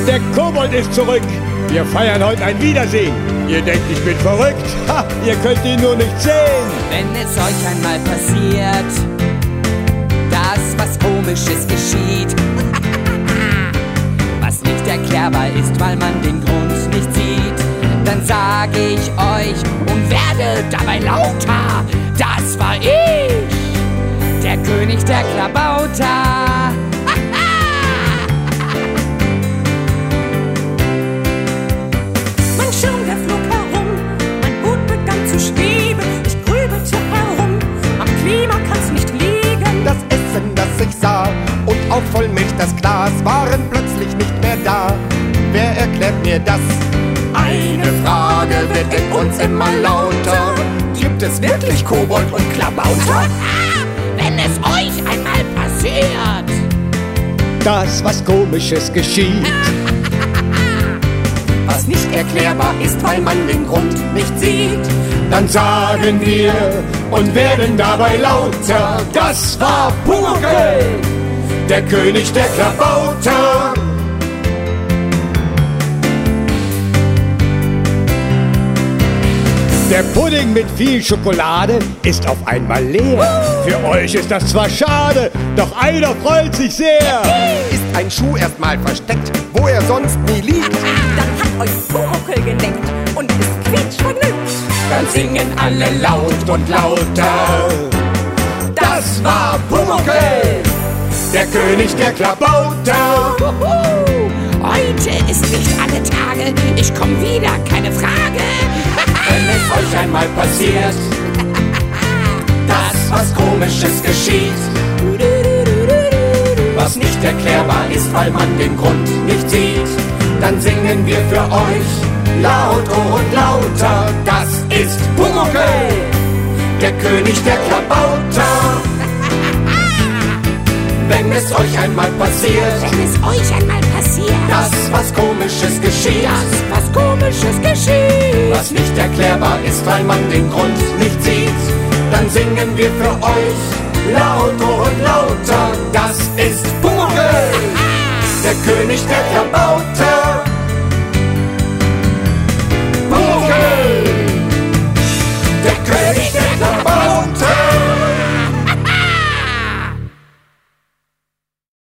Der Kobold ist zurück. Wir feiern heute ein Wiedersehen. Ihr denkt, ich bin verrückt? Ha, ihr könnt ihn nur nicht sehen. Wenn es euch einmal passiert, dass was Komisches geschieht, was nicht erklärbar ist, weil man den Grund nicht sieht, dann sage ich euch und werde dabei lauter: Das war ich, der König der Klabauter. Mein Schirm, der flog herum, mein Hut begann zu schweben. Ich grübelte herum, am Klima kann's nicht liegen. Das Essen, das ich sah, und auch Vollmilch das Glas, waren plötzlich nicht mehr da. Wer erklärt mir das? Eine Frage wird in uns immer lauter. Gibt es wirklich Kobold und Klabauter? Wenn es euch einmal passiert, dass was Komisches geschieht, was nicht erklärbar ist, weil man den Grund nicht sieht, dann sagen wir und werden dabei lauter: Das war Pumuckl, der König der Klabauter. Der Pudding mit viel Schokolade ist auf einmal leer. Für euch ist das zwar schade, doch einer freut sich sehr. ist ein Schuh erstmal versteckt, wo er sonst nie liegt. Dann hat euch Pumuckl gelenkt und ist quietschvergnügt. Dann singen alle laut und lauter: Das war Pumuckl, der König der Klabauter. heute ist nicht alle Tage, ich komm wieder, keine Frage. Wenn es euch einmal passiert, dass was Komisches geschieht, was nicht erklärbar ist, weil man den Grund nicht sieht, dann singen wir für euch laut und lauter: Das ist Pumuckl, der König der Klabauter. Wenn es euch einmal passiert, Wenn es euch einmal passiert, dass was Komisches geschieht, dass was Komisches geschieht, was nicht erklärbar ist, weil man den Grund nicht sieht, dann singen wir für euch laut und lauter: Das ist Pumuckl, der König der Klabauter.